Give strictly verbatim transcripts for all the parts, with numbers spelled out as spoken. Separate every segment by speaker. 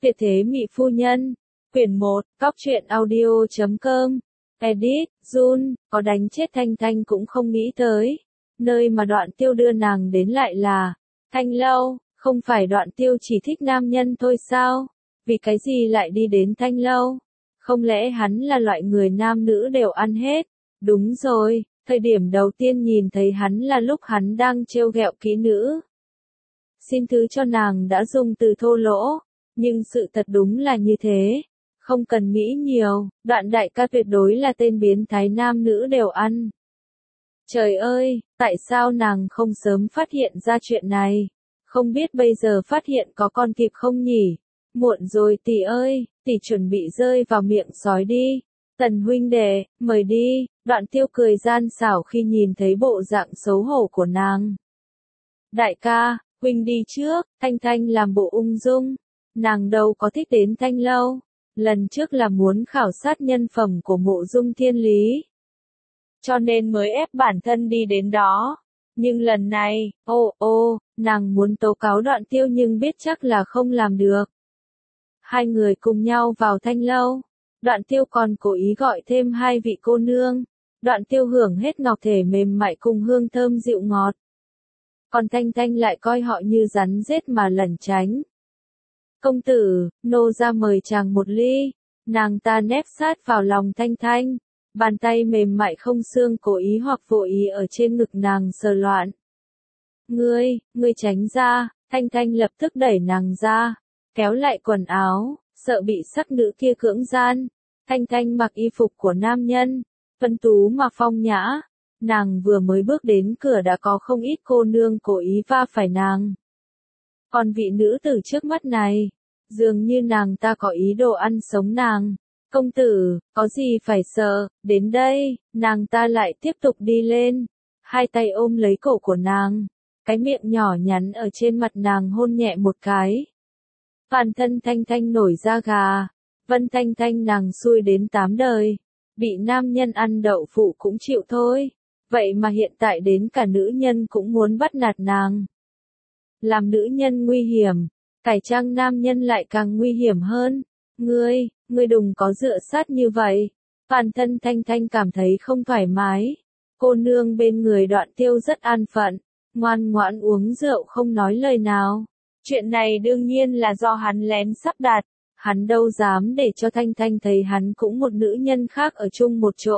Speaker 1: Tuyệt thế mỹ phu nhân. Quyển một, Cóc truyện audio chấm com. Edit, Jun, có đánh chết Thanh Thanh cũng không nghĩ tới. Nơi mà Đoạn Tiêu đưa nàng đến lại là Thanh Lâu, không phải Đoạn Tiêu chỉ thích nam nhân thôi sao? Vì cái gì lại đi đến Thanh Lâu? Không lẽ hắn là loại người nam nữ đều ăn hết? Đúng rồi, thời điểm đầu tiên nhìn thấy hắn là lúc hắn đang trêu ghẹo kỹ nữ. Xin thứ cho nàng đã dùng từ thô lỗ, nhưng sự thật đúng là như thế. Không cần nghĩ nhiều, Đoạn đại ca tuyệt đối là tên biến thái nam nữ đều ăn. Trời ơi, tại sao nàng không sớm phát hiện ra chuyện này? Không biết bây giờ phát hiện có còn kịp không nhỉ? Muộn rồi tỷ ơi, tỷ chuẩn bị rơi vào miệng sói đi. Tần huynh đệ, mời đi. Đoạn Tiêu cười gian xảo khi nhìn thấy bộ dạng xấu hổ của nàng. Đại ca, huynh đi trước. Thanh Thanh làm bộ ung dung. Nàng đâu có thích đến Thanh Lâu. Lần trước là muốn khảo sát nhân phẩm của Mộ Dung Thiên Lý, cho nên mới ép bản thân đi đến đó. Nhưng lần này, ô ô, nàng muốn tố cáo Đoạn Tiêu nhưng biết chắc là không làm được. Hai người cùng nhau vào Thanh Lâu. Đoạn Tiêu còn cố ý gọi thêm hai vị cô nương. Đoạn Tiêu hưởng hết ngọc thể mềm mại cùng hương thơm dịu ngọt. Còn Thanh Thanh lại coi họ như rắn rết mà lẩn tránh. Công tử, nô ra mời chàng một ly. Nàng ta nép sát vào lòng Thanh Thanh. Bàn tay mềm mại không xương cố ý hoặc vô ý ở trên ngực nàng sờ loạn. Ngươi, ngươi tránh ra. Thanh Thanh lập tức đẩy nàng ra, kéo lại quần áo, sợ bị sắc nữ kia cưỡng gian. Thanh Thanh mặc y phục của nam nhân, tuấn tú mà phong nhã. Nàng vừa mới bước đến cửa đã có không ít cô nương cố ý va phải nàng. Còn vị nữ tử trước mắt này, dường như nàng ta có ý đồ ăn sống nàng. Công tử, có gì phải sợ, đến đây. Nàng ta lại tiếp tục đi lên, hai tay ôm lấy cổ của nàng, cái miệng nhỏ nhắn ở trên mặt nàng hôn nhẹ một cái. Toàn thân Thanh Thanh nổi da gà. Vân Thanh Thanh nàng xui đến tám đời, bị nam nhân ăn đậu phụ cũng chịu thôi. Vậy mà hiện tại đến cả nữ nhân cũng muốn bắt nạt nàng. Làm nữ nhân nguy hiểm, cải trang nam nhân lại càng nguy hiểm hơn. Ngươi, ngươi đừng có dựa sát như vậy. Toàn thân Thanh Thanh cảm thấy không thoải mái. Cô nương bên người Đoạn Tiêu rất an phận, ngoan ngoãn uống rượu không nói lời nào. Chuyện này đương nhiên là do hắn lén sắp đặt. Hắn đâu dám để cho Thanh Thanh thấy hắn cũng một nữ nhân khác ở chung một chỗ.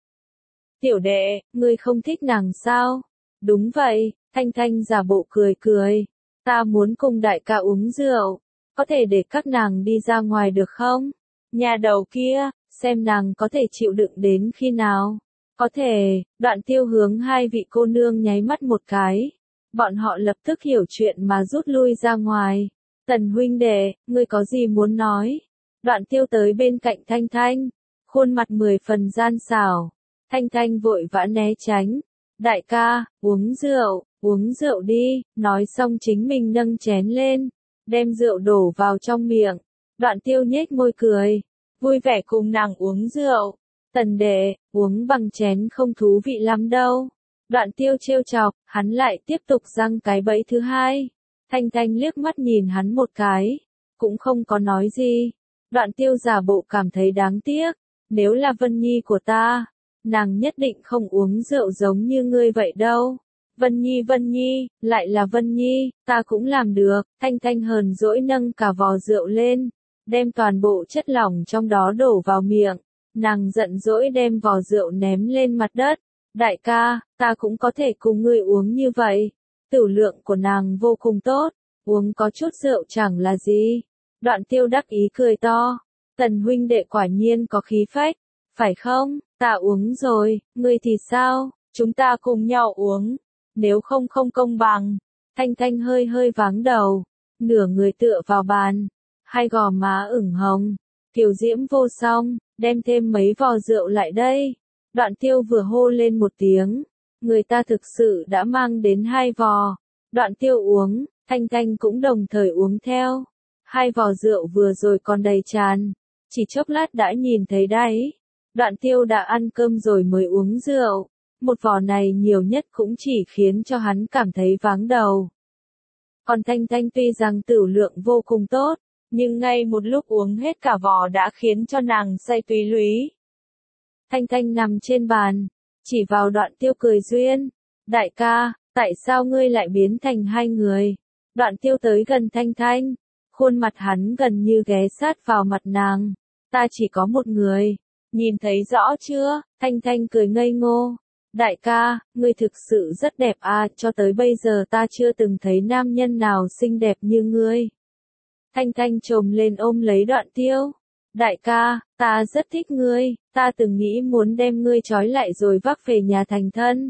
Speaker 1: Tiểu đệ, ngươi không thích nàng sao? Đúng vậy. Thanh Thanh giả bộ cười cười. Ta muốn cùng đại ca uống rượu. Có thể để các nàng đi ra ngoài được không? Nhà đầu kia, xem nàng có thể chịu đựng đến khi nào. Có thể. Đoạn Tiêu hướng hai vị cô nương nháy mắt một cái. Bọn họ lập tức hiểu chuyện mà rút lui ra ngoài. Tần huynh đệ, ngươi có gì muốn nói? Đoạn Tiêu tới bên cạnh Thanh Thanh, khuôn mặt mười phần gian xảo. Thanh Thanh vội vã né tránh. Đại ca, uống rượu, uống rượu đi. Nói xong chính mình nâng chén lên, đem rượu đổ vào trong miệng. Đoạn Tiêu nhếch môi cười, vui vẻ cùng nàng uống rượu. Tần đệ, uống bằng chén không thú vị lắm đâu. Đoạn Tiêu trêu chọc, hắn lại tiếp tục giăng cái bẫy thứ hai. Thanh Thanh liếc mắt nhìn hắn một cái, cũng không có nói gì. Đoạn Tiêu giả bộ cảm thấy đáng tiếc. Nếu là Vân Nhi của ta, nàng nhất định không uống rượu giống như ngươi vậy đâu. Vân Nhi Vân Nhi, lại là Vân Nhi, ta cũng làm được. Thanh Thanh hờn dỗi nâng cả vò rượu lên, đem toàn bộ chất lỏng trong đó đổ vào miệng. Nàng giận dỗi đem vò rượu ném lên mặt đất. Đại ca, ta cũng có thể cùng ngươi uống như vậy. Tửu lượng của nàng vô cùng tốt, uống có chút rượu chẳng là gì. Đoạn Tiêu đắc ý cười to. Tần huynh đệ quả nhiên có khí phách, phải không? Ta uống rồi, ngươi thì sao? Chúng ta cùng nhau uống, nếu không không công bằng. Thanh Thanh hơi hơi váng đầu, nửa người tựa vào bàn, hai gò má ửng hồng, kiều diễm vô song, đem thêm mấy vò rượu lại đây. Đoạn Tiêu vừa hô lên một tiếng, người ta thực sự đã mang đến hai vò. Đoạn Tiêu uống, Thanh Thanh cũng đồng thời uống theo. Hai vò rượu vừa rồi còn đầy tràn, chỉ chốc lát đã nhìn thấy đáy. Đoạn Tiêu đã ăn cơm rồi mới uống rượu. Một vò này nhiều nhất cũng chỉ khiến cho hắn cảm thấy váng đầu. Còn Thanh Thanh tuy rằng tửu lượng vô cùng tốt, nhưng ngay một lúc uống hết cả vò đã khiến cho nàng say túy lúy. Thanh Thanh nằm trên bàn, chỉ vào Đoạn Tiêu cười duyên. Đại ca, tại sao ngươi lại biến thành hai người? Đoạn Tiêu tới gần Thanh Thanh, khuôn mặt hắn gần như ghé sát vào mặt nàng. Ta chỉ có một người, nhìn thấy rõ chưa? Thanh Thanh cười ngây ngô. Đại ca, ngươi thực sự rất đẹp à, cho tới bây giờ ta chưa từng thấy nam nhân nào xinh đẹp như ngươi. Thanh Thanh trồm lên ôm lấy Đoạn Tiêu. Đại ca, ta rất thích ngươi, ta từng nghĩ muốn đem ngươi trói lại rồi vác về nhà thành thân.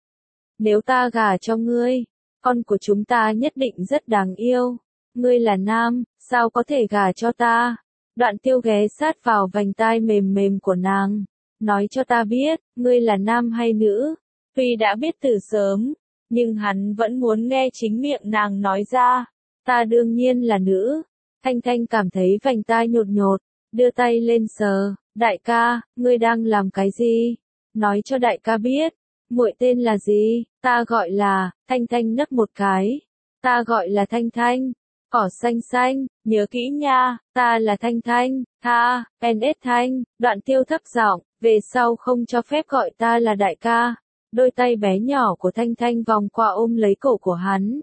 Speaker 1: Nếu ta gả cho ngươi, con của chúng ta nhất định rất đáng yêu. Ngươi là nam, sao có thể gả cho ta? Đoạn Tiêu ghé sát vào vành tai mềm mềm của nàng. Nói cho ta biết, ngươi là nam hay nữ? Tuy đã biết từ sớm, nhưng hắn vẫn muốn nghe chính miệng nàng nói ra. Ta đương nhiên là nữ. Thanh Thanh cảm thấy vành tai nhột nhột, đưa tay lên sờ. Đại ca, ngươi đang làm cái gì? Nói cho đại ca biết. Muội tên là gì? Ta gọi là, Thanh Thanh nấc một cái. Ta gọi là Thanh Thanh. Cỏ xanh xanh, nhớ kỹ nha, ta là Thanh Thanh, tha, en ét Thanh. Đoạn Tiêu thấp giọng, về sau không cho phép gọi ta là đại ca. Đôi tay bé nhỏ của Thanh Thanh vòng qua ôm lấy cổ của hắn.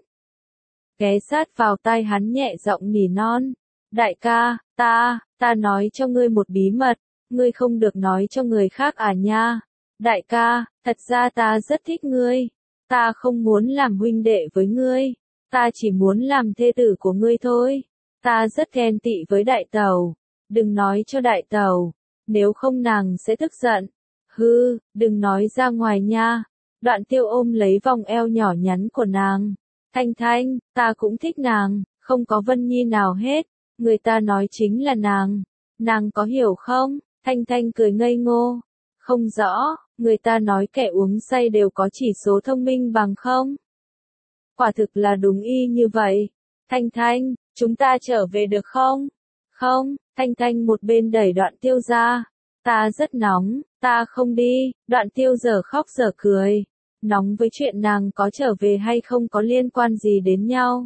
Speaker 1: Ghé sát vào tai hắn nhẹ giọng nỉ non. Đại ca, ta, ta nói cho ngươi một bí mật, ngươi không được nói cho người khác à nha. Đại ca, thật ra ta rất thích ngươi. Ta không muốn làm huynh đệ với ngươi. Ta chỉ muốn làm thê tử của ngươi thôi. Ta rất ghen tị với đại tẩu. Đừng nói cho đại tẩu. Nếu không nàng sẽ tức giận. Hư, đừng nói ra ngoài nha. Đoạn Tiêu ôm lấy vòng eo nhỏ nhắn của nàng. Thanh Thanh, ta cũng thích nàng. Không có Vân Nhi nào hết. Người ta nói chính là nàng. Nàng có hiểu không? Thanh Thanh cười ngây ngô. Không rõ, người ta nói kẻ uống say đều có chỉ số thông minh bằng không? Quả thực là đúng y như vậy. Thanh Thanh, chúng ta trở về được không? Không, Thanh Thanh một bên đẩy Đoạn Tiêu ra. Ta rất nóng, ta không đi. Đoạn Tiêu giờ khóc giờ cười. Nóng với chuyện nàng có trở về hay không có liên quan gì đến nhau.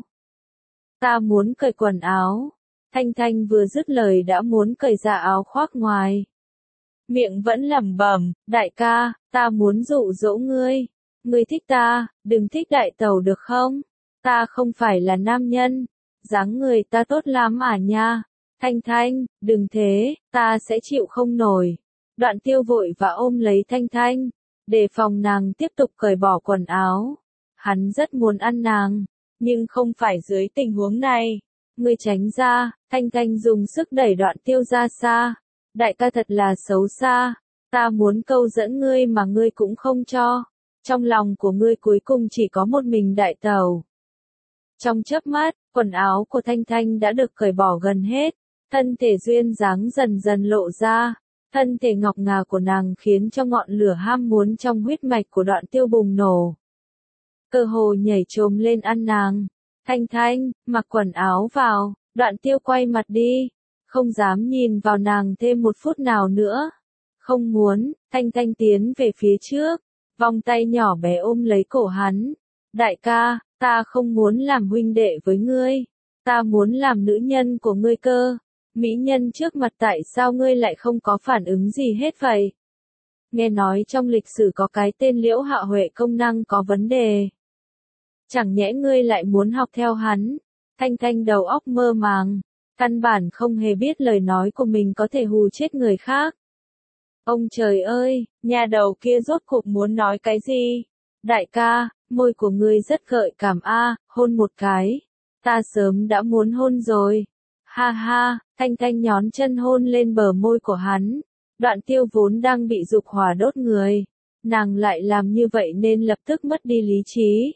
Speaker 1: Ta muốn cởi quần áo. Thanh Thanh vừa dứt lời đã muốn cởi ra áo khoác ngoài. Miệng vẫn lẩm bẩm, đại ca, ta muốn dụ dỗ ngươi. Ngươi thích ta, đừng thích đại tẩu được không? Ta không phải là nam nhân. Dáng người ta tốt lắm à nha. Thanh Thanh, đừng thế, ta sẽ chịu không nổi. Đoạn Tiêu vội và ôm lấy Thanh Thanh, đề phòng nàng tiếp tục cởi bỏ quần áo. Hắn rất muốn ăn nàng, nhưng không phải dưới tình huống này. Ngươi tránh ra. Thanh Thanh dùng sức đẩy Đoạn Tiêu ra xa. Đại ca thật là xấu xa. Ta muốn câu dẫn ngươi mà ngươi cũng không cho. Trong lòng của ngươi cuối cùng chỉ có một mình đại tẩu. Trong chớp mắt, quần áo của Thanh Thanh đã được cởi bỏ gần hết. Thân thể duyên dáng dần dần lộ ra. Thân thể ngọc ngà của nàng khiến cho ngọn lửa ham muốn trong huyết mạch của Đoạn Tiêu bùng nổ. Cơ hồ nhảy chồm lên ăn nàng. Thanh Thanh, mặc quần áo vào. Đoạn Tiêu quay mặt đi. Không dám nhìn vào nàng thêm một phút nào nữa. Không muốn. Thanh Thanh tiến về phía trước. Vòng tay nhỏ bé ôm lấy cổ hắn. Đại ca, ta không muốn làm huynh đệ với ngươi. Ta muốn làm nữ nhân của ngươi cơ. Mỹ nhân trước mặt tại sao ngươi lại không có phản ứng gì hết vậy? Nghe nói trong lịch sử có cái tên Liễu Hạ Huệ công năng có vấn đề. Chẳng nhẽ ngươi lại muốn học theo hắn? Thanh Thanh đầu óc mơ màng. Căn bản không hề biết lời nói của mình có thể hù chết người khác. Ông trời ơi, nhà đầu kia rốt cuộc muốn nói cái gì? Đại ca, môi của ngươi rất gợi cảm a, hôn một cái. Ta sớm đã muốn hôn rồi. Ha ha, Thanh Thanh nhón chân hôn lên bờ môi của hắn. Đoạn Tiêu vốn đang bị dục hỏa đốt người. Nàng lại làm như vậy nên lập tức mất đi lý trí.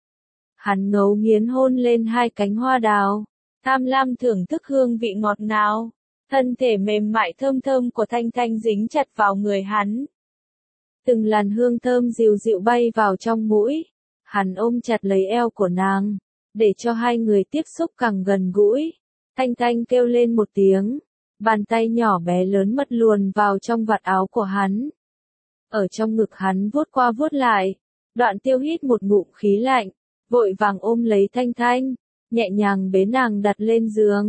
Speaker 1: Hắn ngấu nghiến hôn lên hai cánh hoa đào. Tham lam thưởng thức hương vị ngọt ngào. Thân thể mềm mại thơm thơm của Thanh Thanh dính chặt vào người hắn. Từng làn hương thơm dịu dịu bay vào trong mũi. Hắn ôm chặt lấy eo của nàng, để cho hai người tiếp xúc càng gần gũi. Thanh Thanh kêu lên một tiếng. Bàn tay nhỏ bé lớn mật luồn vào trong vạt áo của hắn. Ở trong ngực hắn vuốt qua vuốt lại. Đoạn Tiêu hít một ngụm khí lạnh, vội vàng ôm lấy Thanh Thanh, nhẹ nhàng bế nàng đặt lên giường.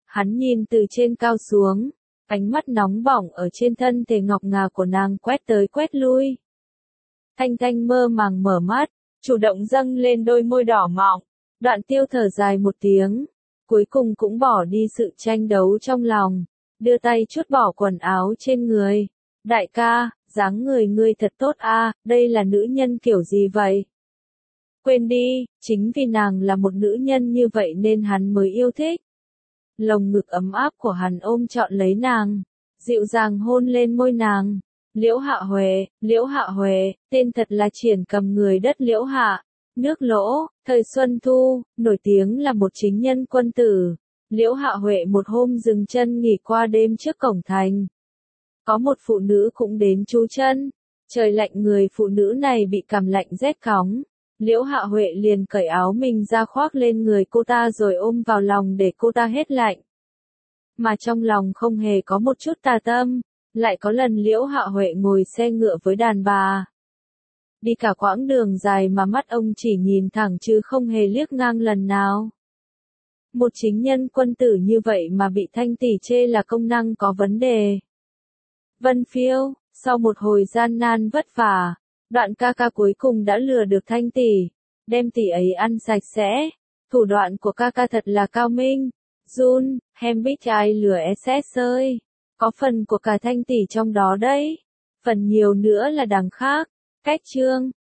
Speaker 1: Hắn nhìn từ trên cao xuống, ánh mắt nóng bỏng ở trên thân thể ngọc ngà của nàng quét tới quét lui. Thanh Thanh mơ màng mở mắt, chủ động dâng lên đôi môi đỏ mọng, Đoạn Tiêu thở dài một tiếng, cuối cùng cũng bỏ đi sự tranh đấu trong lòng, đưa tay trút bỏ quần áo trên người. Đại ca, dáng người ngươi thật tốt a, đây là nữ nhân kiểu gì vậy? Quên đi, chính vì nàng là một nữ nhân như vậy nên hắn mới yêu thích. Lồng ngực ấm áp của hắn ôm trọn lấy nàng, dịu dàng hôn lên môi nàng. Liễu Hạ Huệ, Liễu Hạ Huệ, tên thật là Triển Cầm người đất Liễu Hạ, nước Lỗ, thời Xuân Thu, nổi tiếng là một chính nhân quân tử. Liễu Hạ Huệ một hôm dừng chân nghỉ qua đêm trước cổng thành. Có một phụ nữ cũng đến trú chân. Trời lạnh, người phụ nữ này bị cảm lạnh rét cóng. Liễu Hạ Huệ liền cởi áo mình ra khoác lên người cô ta rồi ôm vào lòng để cô ta hết lạnh. Mà trong lòng không hề có một chút tà tâm. Lại có lần Liễu Hạ Huệ ngồi xe ngựa với đàn bà. Đi cả quãng đường dài mà mắt ông chỉ nhìn thẳng chứ không hề liếc ngang lần nào. Một chính nhân quân tử như vậy mà bị Thanh tỷ chê là công năng có vấn đề. Vân Phiêu, sau một hồi gian nan vất vả, Đoạn ca ca cuối cùng đã lừa được Thanh tỷ, đem tỷ ấy ăn sạch sẽ. Thủ đoạn của ca ca thật là cao minh. Jun, hem biết ai lừa ét ét ơi. Có phần của cả Thanh tỷ trong đó đấy. Phần nhiều nữa là đằng khác. Cách chương